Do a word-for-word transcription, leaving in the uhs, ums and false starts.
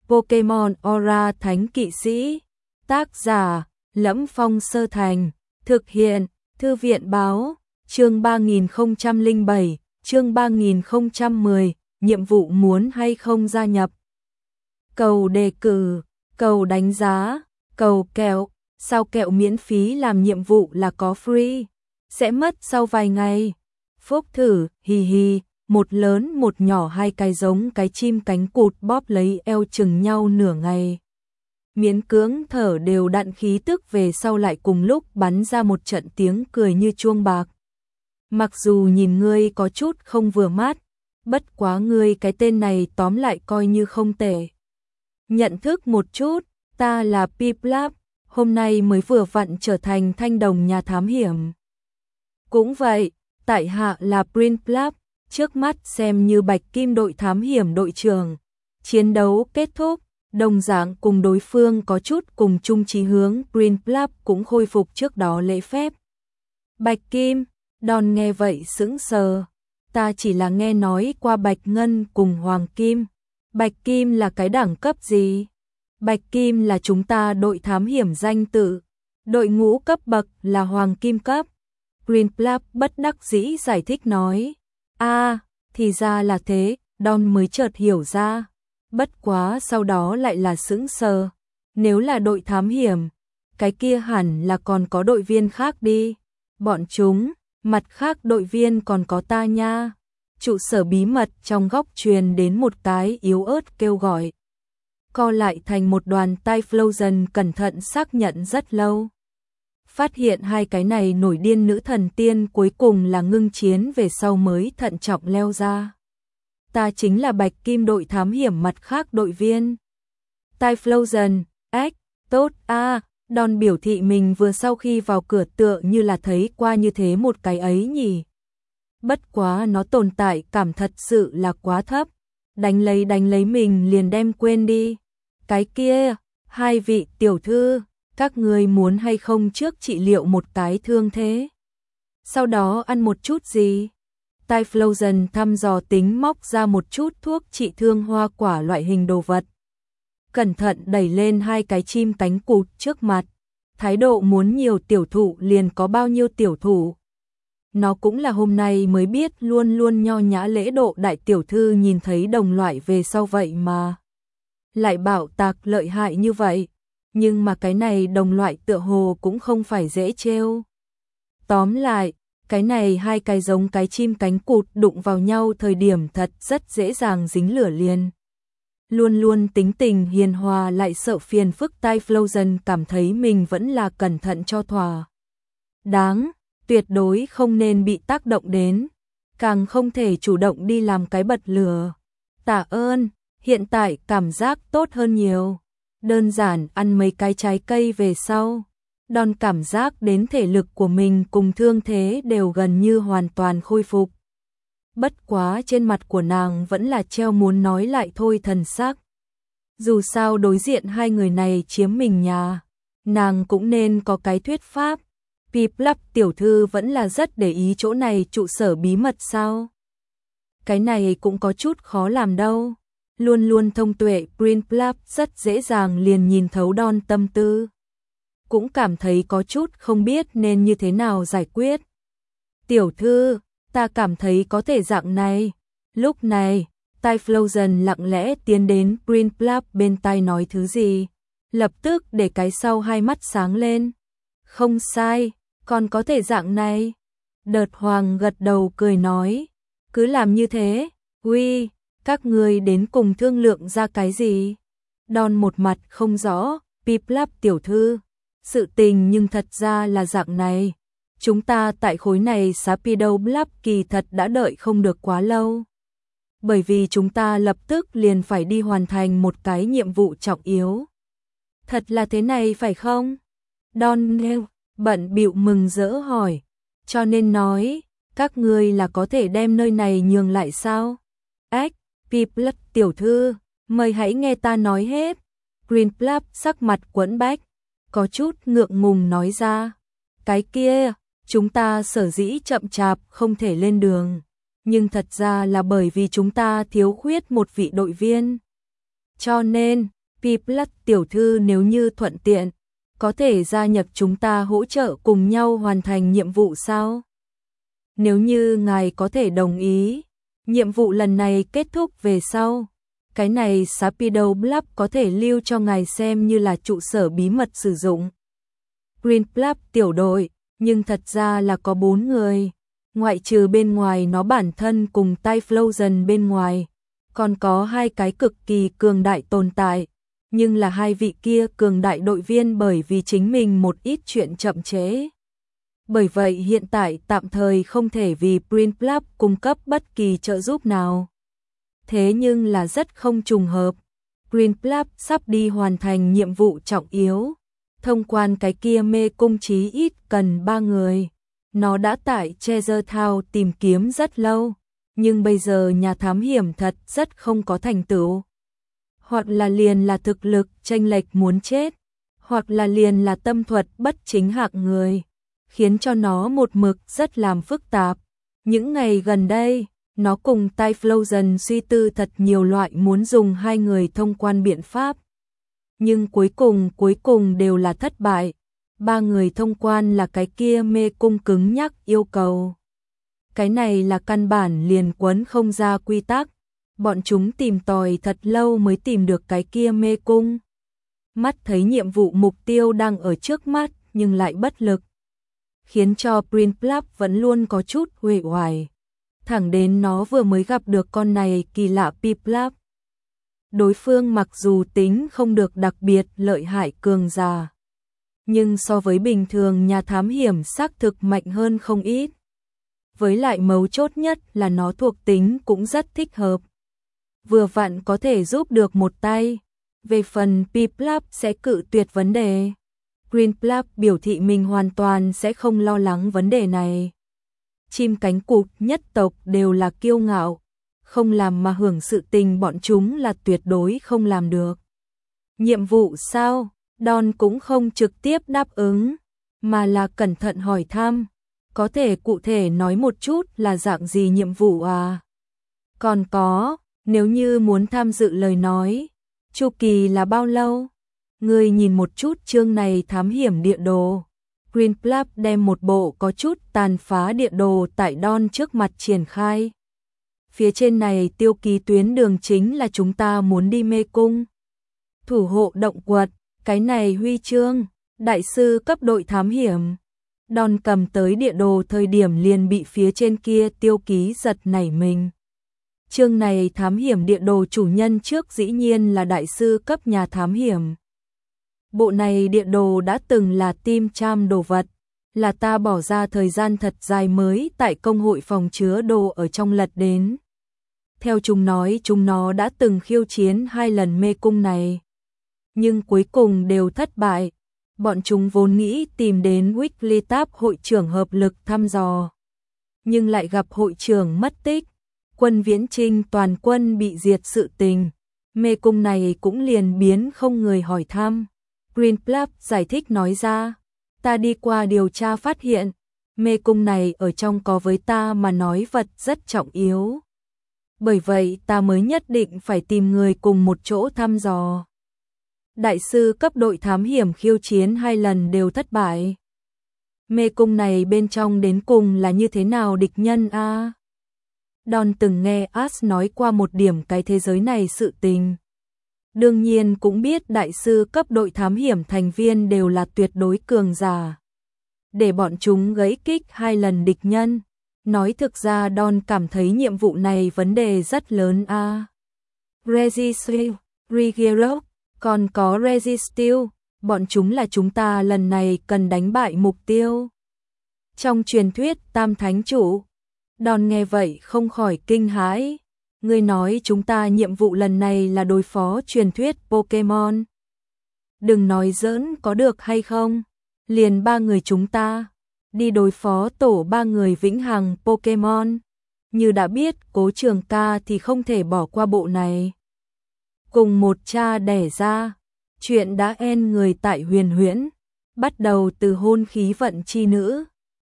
Pokemon Aura Thánh Kỵ Sĩ. Tác giả: Lẫm Phong Sơ Thành. Thực hiện: Thư viện báo. Chương ba nghìn không trăm lẻ bảy, chương ba nghìn không trăm mười, nhiệm vụ muốn hay không gia nhập. Cầu đề cử, cầu đánh giá, cầu kẹo, sao kẹo miễn phí làm nhiệm vụ là có free, sẽ mất sau vài ngày. Phúc thử, hì hì, một lớn một nhỏ hai cái giống cái chim cánh cụt bóp lấy eo chừng nhau nửa ngày. Miễn cưỡng thở đều đặn khí tức về sau lại cùng lúc bắn ra một trận tiếng cười như chuông bạc. Mặc dù nhìn ngươi có chút không vừa mắt, bất quá ngươi cái tên này tóm lại coi như không tệ. Nhận thức một chút, ta là Piplap, hôm nay mới vừa vặn trở thành thanh đồng nhà thám hiểm. Cũng vậy, tại hạ là Prinplap, trước mắt xem như bạch kim đội thám hiểm đội trưởng. Chiến đấu kết thúc, đồng dạng cùng đối phương có chút cùng chung chí hướng, Prinplap cũng khôi phục trước đó lễ phép. Bạch kim, Đòn nghe vậy sững sờ, ta chỉ là nghe nói qua bạch ngân cùng hoàng kim. Bạch kim là cái đẳng cấp gì? Bạch kim là chúng ta đội thám hiểm danh tự, đội ngũ cấp bậc là hoàng kim cấp. Prinplap bất đắc dĩ giải thích nói. A, à, thì ra là thế, Đòn mới chợt hiểu ra. Bất quá sau đó lại là sững sờ. Nếu là đội thám hiểm, cái kia hẳn là còn có đội viên khác đi. Bọn chúng, mặt khác đội viên còn có ta nha. Trụ sở bí mật trong góc truyền đến một cái yếu ớt kêu gọi. Co lại thành một đoàn Typhlosion cẩn thận xác nhận rất lâu. Phát hiện hai cái này nổi điên nữ thần tiên cuối cùng là ngưng chiến về sau mới thận trọng leo ra. Ta chính là bạch kim đội thám hiểm mặt khác đội viên. Typhlosion, ếch, tốt a. À, Đòn biểu thị mình vừa sau khi vào cửa tựa như là thấy qua như thế một cái ấy nhỉ. Bất quá nó tồn tại cảm thật sự là quá thấp. Đánh lấy đánh lấy mình liền đem quên đi. Cái kia, hai vị tiểu thư, các người muốn hay không trước trị liệu một cái thương thế? Sau đó ăn một chút gì? Typhlosion thăm dò tính móc ra một chút thuốc trị thương hoa quả loại hình đồ vật. Cẩn thận đẩy lên hai cái chim cánh cụt trước mặt. Thái độ muốn nhiều tiểu thụ liền có bao nhiêu tiểu thụ. Nó cũng là hôm nay mới biết luôn luôn nho nhã lễ độ đại tiểu thư nhìn thấy đồng loại về sau vậy mà. Lại bảo tạc lợi hại như vậy. Nhưng mà cái này đồng loại tựa hồ cũng không phải dễ trêu. Tóm lại, cái này hai cái giống cái chim cánh cụt đụng vào nhau thời điểm thật rất dễ dàng dính lửa liền. Luôn luôn tính tình hiền hòa lại sợ phiền phức Typhlosion cảm thấy mình vẫn là cẩn thận cho thỏa đáng, tuyệt đối không nên bị tác động đến, càng không thể chủ động đi làm cái bật lửa. Tạ ơn, hiện tại cảm giác tốt hơn nhiều. Đơn giản ăn mấy cái trái cây về sau, Đòn cảm giác đến thể lực của mình cùng thương thế đều gần như hoàn toàn khôi phục. Bất quá trên mặt của nàng vẫn là treo muốn nói lại thôi thần sắc. Dù sao đối diện hai người này chiếm mình nhà, nàng cũng nên có cái thuyết pháp. Piplap tiểu thư vẫn là rất để ý chỗ này trụ sở bí mật sao? Cái này cũng có chút khó làm đâu. Luôn luôn thông tuệ Prinplap rất dễ dàng liền nhìn thấu Đòn tâm tư. Cũng cảm thấy có chút không biết nên như thế nào giải quyết. Tiểu thư, ta cảm thấy có thể dạng này. Lúc này, Typhlosion lặng lẽ tiến đến Prinplap bên tai nói thứ gì. Lập tức để cái sau hai mắt sáng lên. Không sai, còn có thể dạng này. Đợt Hoàng gật đầu cười nói. Cứ làm như thế, uy, các người đến cùng thương lượng ra cái gì? Đòn một mặt không rõ, Piplap tiểu thư. Sự tình nhưng thật ra là dạng này. Chúng ta tại khối này Sapidolab kỳ thật đã đợi không được quá lâu. Bởi vì chúng ta lập tức liền phải đi hoàn thành một cái nhiệm vụ trọng yếu. Thật là thế này phải không? Don nghe bận bịu mừng rỡ hỏi. Cho nên nói, các ngươi là có thể đem nơi này nhường lại sao? Ếch, Piplap tiểu thư, mời hãy nghe ta nói hết. Prinplap sắc mặt quẫn bách, có chút ngượng ngùng nói ra. Cái kia, chúng ta sở dĩ chậm chạp không thể lên đường, nhưng thật ra là bởi vì chúng ta thiếu khuyết một vị đội viên. Cho nên, Piplup tiểu thư nếu như thuận tiện, có thể gia nhập chúng ta hỗ trợ cùng nhau hoàn thành nhiệm vụ sao? Nếu như ngài có thể đồng ý, nhiệm vụ lần này kết thúc về sau. Cái này Sapido Blup có thể lưu cho ngài xem như là trụ sở bí mật sử dụng. Green Blup tiểu đội, nhưng thật ra là có bốn người. Ngoại trừ bên ngoài nó bản thân cùng Typhlosion bên ngoài, còn có hai cái cực kỳ cường đại tồn tại. Nhưng là hai vị kia cường đại đội viên bởi vì chính mình một ít chuyện chậm chế. Bởi vậy hiện tại tạm thời không thể vì Green Blup cung cấp bất kỳ trợ giúp nào. Thế nhưng là rất không trùng hợp. Green Blup sắp đi hoàn thành nhiệm vụ trọng yếu. Thông quan cái kia mê cung chí ít cần ba người. Nó đã tại Treasure Town tìm kiếm rất lâu. Nhưng bây giờ nhà thám hiểm thật rất không có thành tựu. Hoặc là liền là thực lực chênh lệch muốn chết. Hoặc là liền là tâm thuật bất chính hạng người. Khiến cho nó một mực rất làm phức tạp. Những ngày gần đây, nó cùng Typhlosion suy tư thật nhiều loại muốn dùng hai người thông quan biện pháp. Nhưng cuối cùng cuối cùng đều là thất bại. Ba người thông quan là cái kia mê cung cứng nhắc yêu cầu. Cái này là căn bản liền quấn không ra quy tắc. Bọn chúng tìm tòi thật lâu mới tìm được cái kia mê cung. Mắt thấy nhiệm vụ mục tiêu đang ở trước mắt nhưng lại bất lực. Khiến cho Green Blup vẫn luôn có chút uể oải. Thẳng đến nó vừa mới gặp được con này kỳ lạ Piplup. Đối phương mặc dù tính không được đặc biệt lợi hại cường giả, nhưng so với bình thường nhà thám hiểm xác thực mạnh hơn không ít. Với lại mấu chốt nhất là nó thuộc tính cũng rất thích hợp. Vừa vặn có thể giúp được một tay. Về phần Piplup sẽ cự tuyệt vấn đề. Green Blup biểu thị mình hoàn toàn sẽ không lo lắng vấn đề này. Chim cánh cụt nhất tộc đều là kiêu ngạo, không làm mà hưởng sự tình bọn chúng là tuyệt đối không làm được. Nhiệm vụ sao? Don cũng không trực tiếp đáp ứng, mà là cẩn thận hỏi thăm. Có thể cụ thể nói một chút là dạng gì nhiệm vụ à? Còn có, nếu như muốn tham dự lời nói, chu kỳ là bao lâu? Ngươi nhìn một chút chương này thám hiểm địa đồ. Green Blup đem một bộ có chút tàn phá địa đồ tại Don trước mặt triển khai. Phía trên này tiêu ký tuyến đường chính là chúng ta muốn đi mê cung. Thủ hộ động quật, cái này huy chương, đại sư cấp đội thám hiểm. Don cầm tới địa đồ thời điểm liền bị phía trên kia tiêu ký giật nảy mình. Chương này thám hiểm địa đồ chủ nhân trước dĩ nhiên là đại sư cấp nhà thám hiểm. Bộ này địa đồ đã từng là Tim Cham đồ vật, là ta bỏ ra thời gian thật dài mới tại công hội phòng chứa đồ ở trong lật đến. Theo chúng nói chúng nó đã từng khiêu chiến hai lần mê cung này, nhưng cuối cùng đều thất bại. Bọn chúng vốn nghĩ tìm đến Wigglytuff hội trưởng hợp lực thăm dò, nhưng lại gặp hội trưởng mất tích, quân viễn trinh toàn quân bị diệt sự tình. Mê cung này cũng liền biến không người hỏi thăm. Green Blup giải thích nói ra, ta đi qua điều tra phát hiện, mê cung này ở trong có với ta mà nói vật rất trọng yếu. Bởi vậy ta mới nhất định phải tìm người cùng một chỗ thăm dò. Đại sư cấp đội thám hiểm khiêu chiến hai lần đều thất bại. Mê cung này bên trong đến cùng là như thế nào địch nhân a? À? Don từng nghe Ash nói qua một điểm cái thế giới này sự tình. Đương nhiên cũng biết đại sư cấp đội thám hiểm thành viên đều là tuyệt đối cường giả. Để bọn chúng gãy kích hai lần địch nhân. Nói thực ra Don cảm thấy nhiệm vụ này vấn đề rất lớn a. À. Resistance, Regerock, còn có Resistance, bọn chúng là chúng ta lần này cần đánh bại mục tiêu. Trong truyền thuyết Tam Thánh Chủ, Don nghe vậy không khỏi kinh hãi. Ngươi nói chúng ta nhiệm vụ lần này là đối phó truyền thuyết Pokemon. Đừng nói giỡn có được hay không? Liền ba người chúng ta đi đối phó tổ ba người vĩnh hằng Pokemon. Như đã biết Cố Trường Ca thì không thể bỏ qua bộ này. Cùng một cha đẻ ra, chuyện đã end người tại huyền huyễn, bắt đầu từ hôn khí vận chi nữ.